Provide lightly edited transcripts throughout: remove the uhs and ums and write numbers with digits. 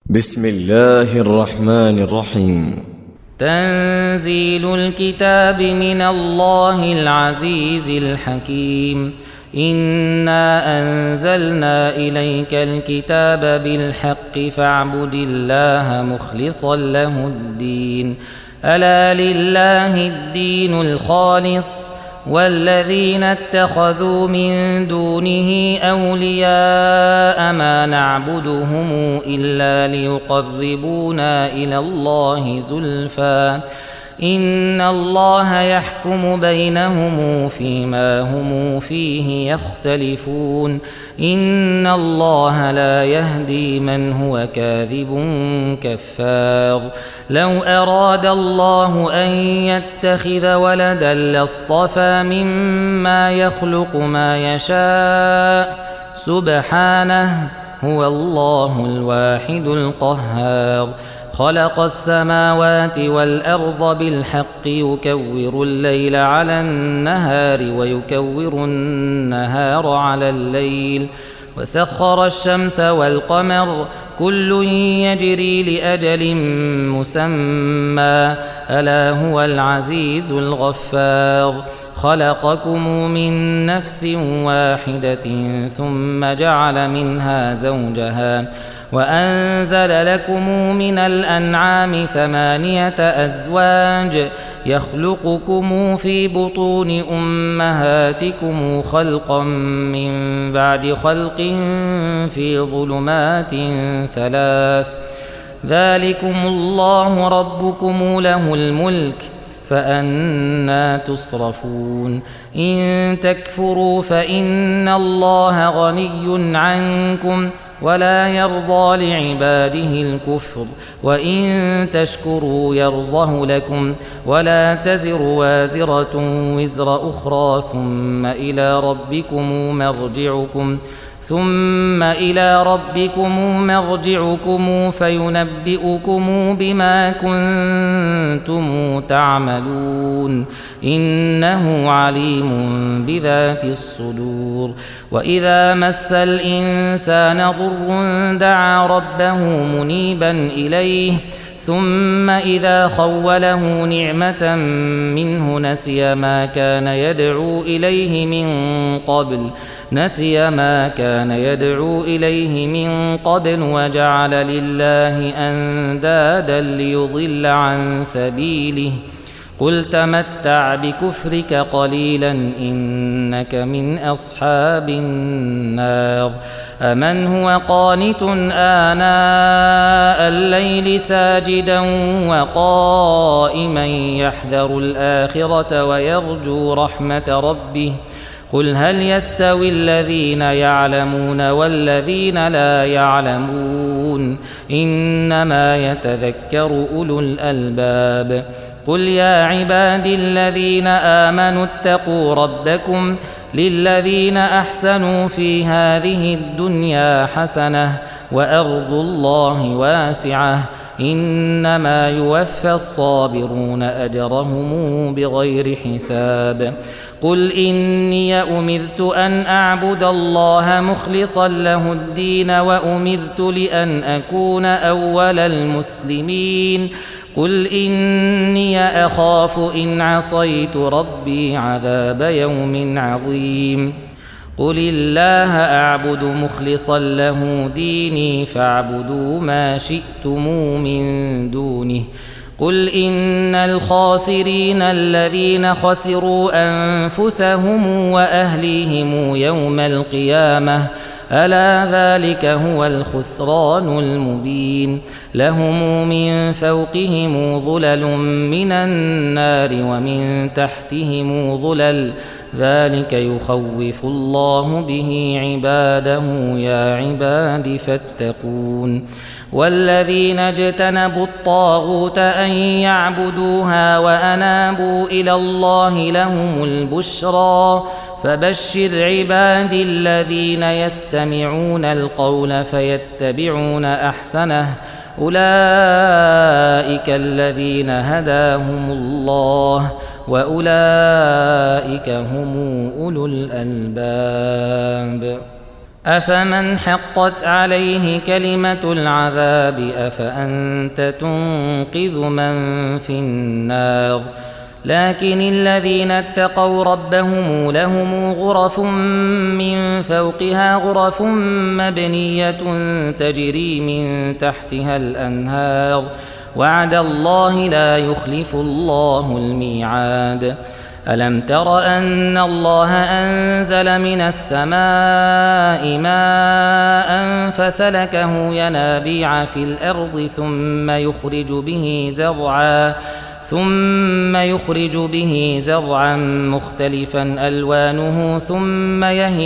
بسم الله الرحمن الرحيم. تنزيل الكتاب من الله العزيز الحكيم. إنا أنزلنا إليك الكتاب بالحق فاعبد الله مخلصا له الدين. ألا لله الدين الخالص والذين اتخذوا من دونه أولياء ما نعبدهم إلا ليقربونا إلى الله زلفى إن الله يحكم بينهم فيما هم فيه يختلفون. إن الله لا يهدي من هو كاذب كفار. لو أراد الله أن يتخذ ولدا لاصطفى مما يخلق ما يشاء سبحانه هو الله الواحد القهار. خلق السماوات والأرض بالحق يكور الليل على النهار ويكور النهار على الليل وسخر الشمس والقمر كل يجري لأجل مسمى ألا هو العزيز الغفار. خلقكم من نفس واحدة ثم جعل منها زوجها وأنزل لكم من الأنعام 8 أزواج يخلقكم في بطون أمهاتكم خلقا من بعد خلق في ظلمات 3 ذلكم الله ربكم له الملك فأنى تصرفون. إن تكفروا فإن الله غني عنكم ولا يرضى لعباده الكفر وإن تشكروا يرضه لكم ولا تزر وازرة وزر أخرى ثم إلى ربكم مرجعكم فينبئكم بما كنتم تعملون إنه عليم بذات الصدور. وإذا مس الإنسان ضر دعا ربه منيبا إليه ثم إذا خوله نعمة منه نسي ما كان يدعو إليه من قبل وجعل لله أندادا ليضل عن سبيله قل تمتع بكفرك قليلا إنك من أصحاب النار. أمن هو قانت آناء الليل ساجدا وقائما يحذر الآخرة ويرجو رحمة ربه قل هل يستوي الذين يعلمون والذين لا يعلمون إنما يتذكر أولو الألباب. قل يا عبادي الذين آمنوا اتقوا ربكم للذين أحسنوا في هذه الدنيا حسنة وأرض الله واسعة إنما يوفى الصابرون أجرهم بغير حساب. قل إني أمرت أن أعبد الله مخلصا له الدين وأمرت لأن أكون أول المسلمين. قل إني أخاف إن عصيت ربي عذاب يوم عظيم. قل الله أعبد مخلصا له ديني فاعبدوا ما شئتم من دونه. قل إن الخاسرين الذين خسروا أنفسهم وأهليهم يوم القيامة ألا ذلك هو الخسران المبين. لهم من فوقهم ظلل من النار ومن تحتهم ظلل ذلك يخوف الله به عباده يا عباد فاتقون. والذين اجتنبوا الطاغوت أن يعبدوها وأنابوا إلى الله لهم البشرى فبشر عبادي الذين يستمعون القول فيتبعون أحسنه أولئك الذين هداهم الله وأولئك هم أولو الألباب. أفمن حقت عليه كلمة العذاب أفأنت تنقذ من في النار لكن الذين اتقوا ربهم لهم غرف من فوقها غرف مبنية تجري من تحتها الأنهار وعد الله لا يخلف الله الميعاد ألم تر أن الله أنزل من السماء ماء فسلكه ينابيع في الأرض ثم يخرج به زرعا مختلفا ألوانه ثم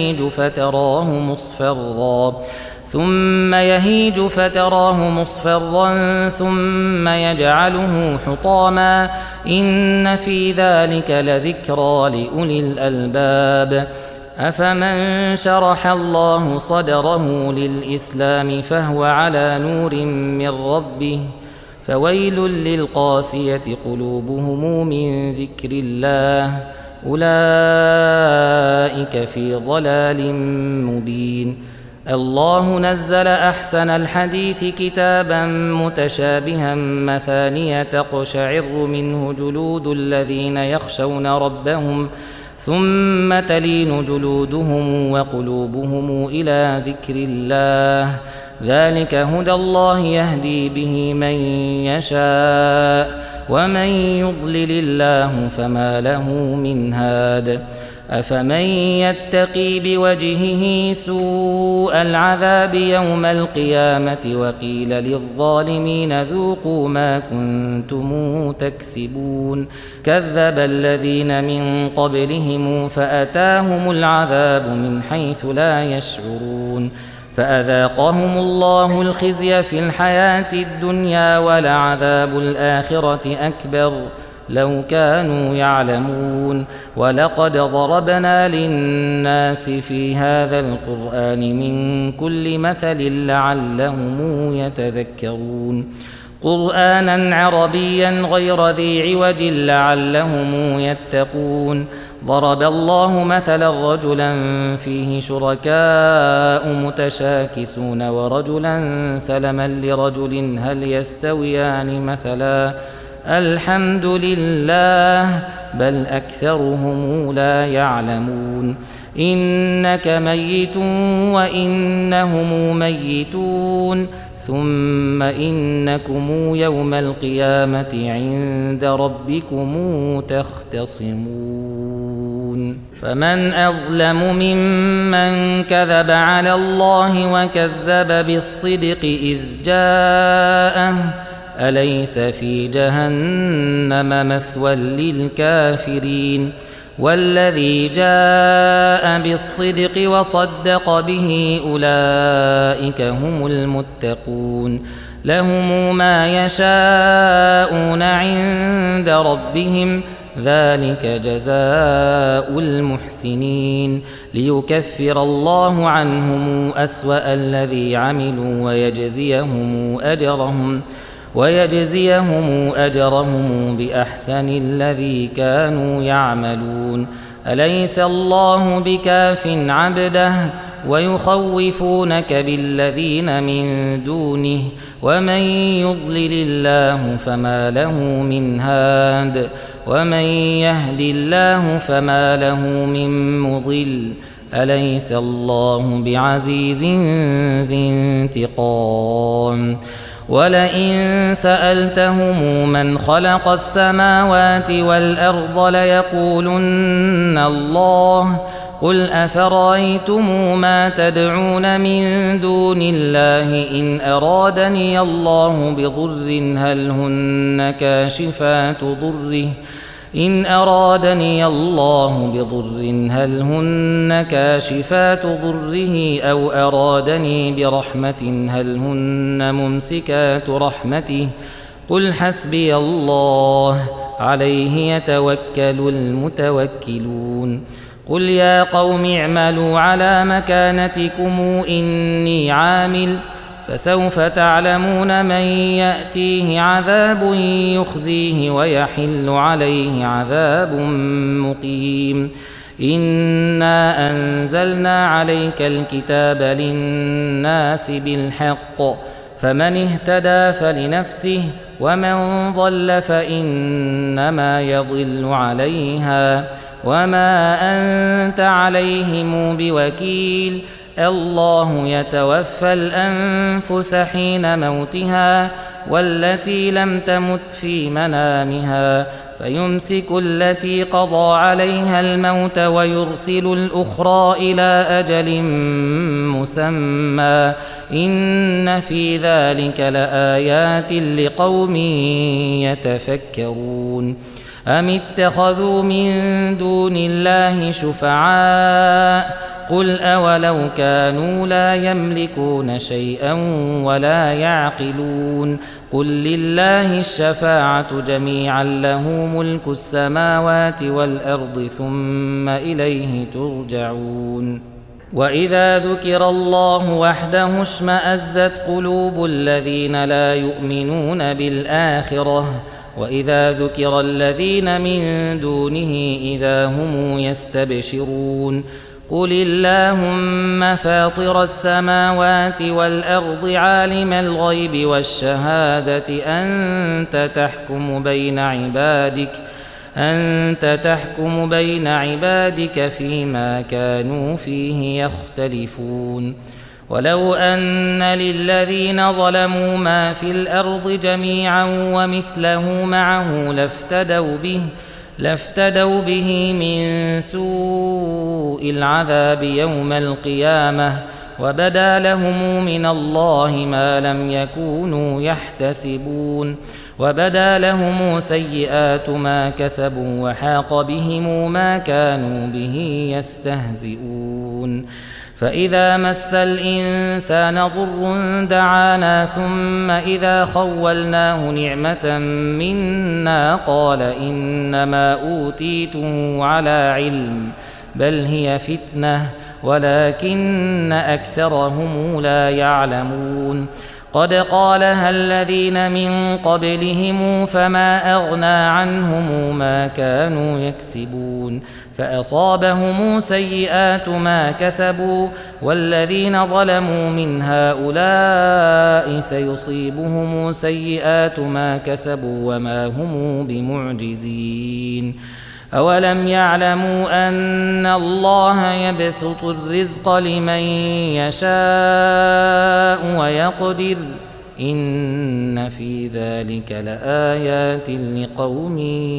يهيج فتراه مصفرا ثم يجعله حطاما إن في ذلك لذكرى لأولي الألباب أفمن شرح الله صدره للإسلام فهو على نور من ربه فويل للقاسية قلوبهم من ذكر الله أولئك في ضلال مبين الله نزل أحسن الحديث كتابا متشابها مثانية تقشعر منه جلود الذين يخشون ربهم ثم تلين جلودهم وقلوبهم إلى ذكر الله ذلك هدى الله يهدي به من يشاء ومن يضلل الله فما له من هاد أفمن يتقي بوجهه سوء العذاب يوم القيامة وقيل للظالمين ذوقوا ما كنتم تكسبون كذب الذين من قبلهم فأتاهم العذاب من حيث لا يشعرون فأذاقهم الله الخزي في الحياة الدنيا ولعذاب الآخرة أكبر لو كانوا يعلمون ولقد ضربنا للناس في هذا القرآن من كل مثل لعلهم يتذكرون قرآنا عربيا غير ذي عوج لعلهم يتقون ضرب الله مثلا رجلا فيه شركاء متشاكسون ورجلا سلما لرجل هل يستويان مثلا الحمد لله بل أكثرهم لا يعلمون إنك ميت وإنهم ميتون ثم إنكم يوم القيامة عند ربكم تختصمون فمن أظلم ممن كذب على الله وكذب بالصدق إذ جاءه أليس في جهنم مثوى للكافرين والذي جاء بالصدق وصدق به أولئك هم المتقون لهم ما يشاءون عند ربهم ذلك جزاء المحسنين ليكفر الله عنهم أسوأ الذي عملوا ويجزيهم أجرهم بأحسن الذي كانوا يعملون أليس الله بكاف عبده ويخوفونك بالذين من دونه ومن يضلل الله فما له من هاد ومن يهد الله فما له من مضل أليس الله بعزيز ذي انتقام ولئن سألتهم من خلق السماوات والأرض ليقولن الله قل أفرأيتم ما تدعون من دون الله إن أرادني الله بضر هل هن كاشفات ضره أو أرادني برحمة هل هن ممسكات رحمته قل حسبي الله عليه يتوكل المتوكلون قل يا قوم اعملوا على مكانتكم إني عامل فسوف تعلمون من يأتيه عذاب يخزيه ويحل عليه عذاب مقيم إنا أنزلنا عليك الكتاب للناس بالحق فمن اهتدى فلنفسه ومن ضل فإنما يضل عليها وما أنت عليهم بوكيل الله يتوفى الأنفس حين موتها والتي لم تمت في منامها فيمسك التي قضى عليها الموت ويرسل الأخرى إلى أجل مسمى إن في ذلك لآيات لقوم يتفكرون أم اتخذوا من دون الله شفعاء قل أولو كانوا لا يملكون شيئا ولا يعقلون قل لله الشفاعة جميعا له ملك السماوات والأرض ثم إليه ترجعون وإذا ذكر الله وحده اشمأزت قلوب الذين لا يؤمنون بالآخرة وإذا ذكر الذين من دونه إذا هم يستبشرون قل اللهم فاطر السماوات والأرض عالم الغيب والشهادة أنت تحكم بين عبادك فيما كانوا فيه يختلفون ولو أن للذين ظلموا ما في الأرض جميعا ومثله معه لافتدوا به من سوء العذاب يوم القيامة وبدا لهم من الله ما لم يكونوا يحتسبون وبدا لهم سيئات ما كسبوا وحاق بهم ما كانوا به يستهزئون فإذا مس الإنسان ضر دعانا ثم إذا خولناه نعمة منا قال إنما أوتيته على علم بل هي فتنة ولكن أكثرهم لا يعلمون قد قالها الذين من قبلهم فما أغنى عنهم ما كانوا يكسبون فأصابهم سيئات ما كسبوا والذين ظلموا من هؤلاء سيصيبهم سيئات ما كسبوا وما هم بمعجزين أولم يعلموا أن الله يبسط الرزق لمن يشاء ويقدر إن في ذلك لآيات لقوم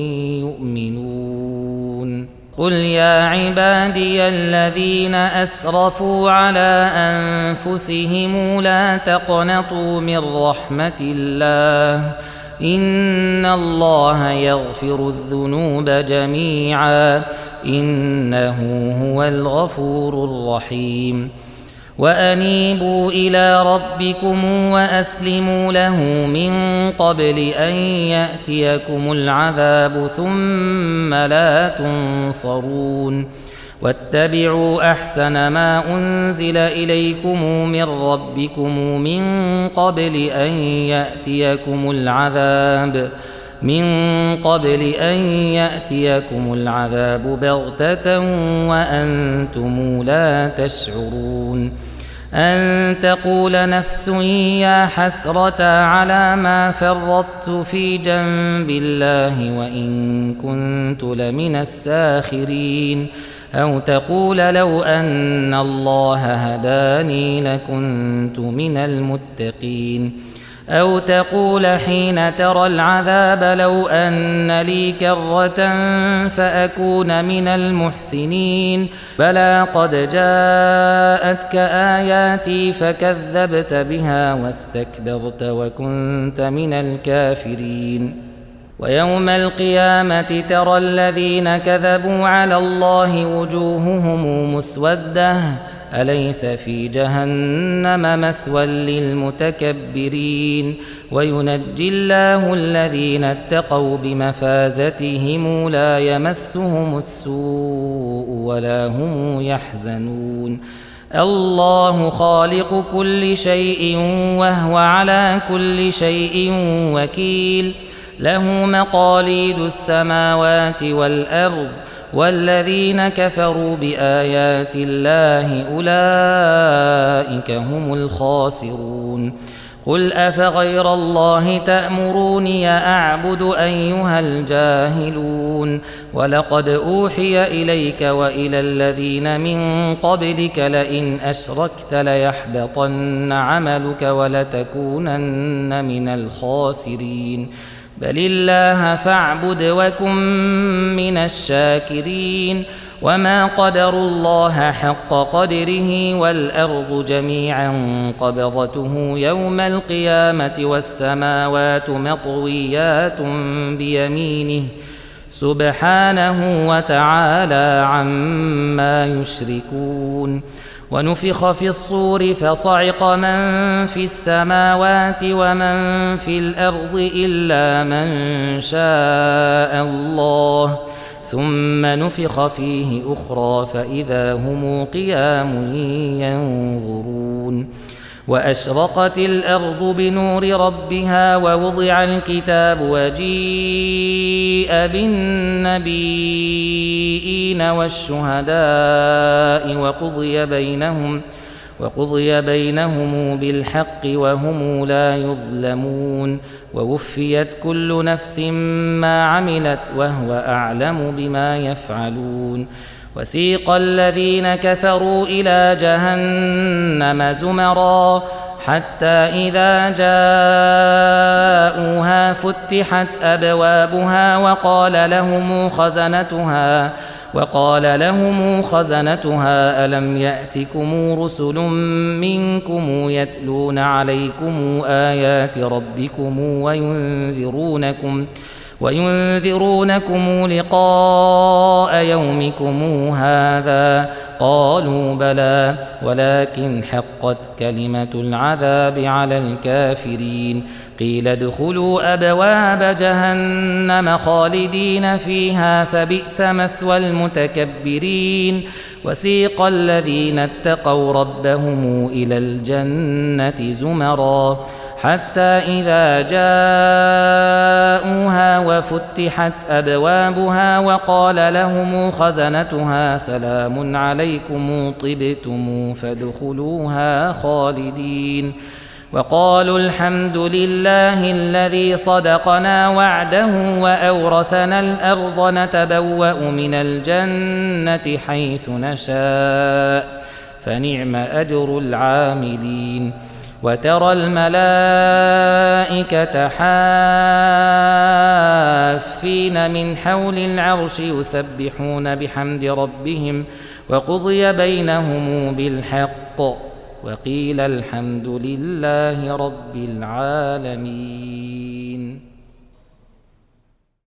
يؤمنون قل يا عبادي الذين أسرفوا على أنفسهم لا تقنطوا من رحمة الله إن الله يغفر الذنوب جميعا إنه هو الغفور الرحيم وأنيبوا إلى ربكم وأسلموا له من قبل أن يأتيكم العذاب ثم لا تنصرون واتبعوا أحسن ما أنزل إليكم من ربكم من قبل أن يأتيكم العذاب بغتة وأنتم لا تشعرون أن تقول نفس يا حسرة على ما فرطت في جنب الله وإن كنت لمن الساخرين أو تقول لو أن الله هداني لكنت من المتقين أو تقول حين ترى العذاب لو أن لي كرة فأكون من المحسنين بلى قد جاءتك آياتي فكذبت بها واستكبرت وكنت من الكافرين ويوم القيامة ترى الذين كذبوا على الله وجوههم مسودة أليس في جهنم مثوى للمتكبرين وينجي الله الذين اتقوا بمفازتهم لا يمسهم السوء ولا هم يحزنون الله خالق كل شيء وهو على كل شيء وكيل له مقاليد السماوات والأرض والذين كفروا بآيات الله أولئك هم الخاسرون. قل أفغير الله تأمروني أعبد أيها الجاهلون؟ ولقد أوحي إليك وإلى الذين من قبلك لئن أشركت ليحبطن عملك ولتكونن من الخاسرين. بل الله فاعبد وكن من الشاكرين. وما قدروا الله حق قدره والأرض جميعا قبضته يوم القيامة والسماوات مطويات بيمينه سبحانه وتعالى عما يشركون. ونفخ في الصور فصعق من في السماوات ومن في الأرض إلا من شاء الله ثم نفخ فيه أخرى فإذا هم قيام ينظرون. وأشرقت الأرض بنور ربها ووضع الكتاب وجيء بالنبيين والشهداء وقضي بينهم بالحق وهم لا يظلمون. ووفيت كل نفس ما عملت وهو أعلم بما يفعلون. وسيق الذين كفروا إلى جهنم زمرا حتى إذا جاءوها فتحت أبوابها وقال لهم خزنتها ألم يأتكم رسل منكم يتلون عليكم آيات ربكم وينذرونكم لقاء يومكم هذا؟ قالوا بلى ولكن حقت كلمة العذاب على الكافرين. قيل ادخلوا أبواب جهنم خالدين فيها فبئس مثوى المتكبرين. وسيق الذين اتقوا ربهم إلى الجنة زمرا حتى إذا جاءوها وفتحت أبوابها وقال لهم خزنتها سلام عليكم طبتم فادخلوها خالدين. وقالوا الحمد لله الذي صدقنا وعده وأورثنا الأرض نتبوأ من الجنة حيث نشاء فنعم أجر العاملين. وترى الملائكة حافين من حول العرش يسبحون بحمد ربهم وقضي بينهم بالحق وقيل الحمد لله رب العالمين.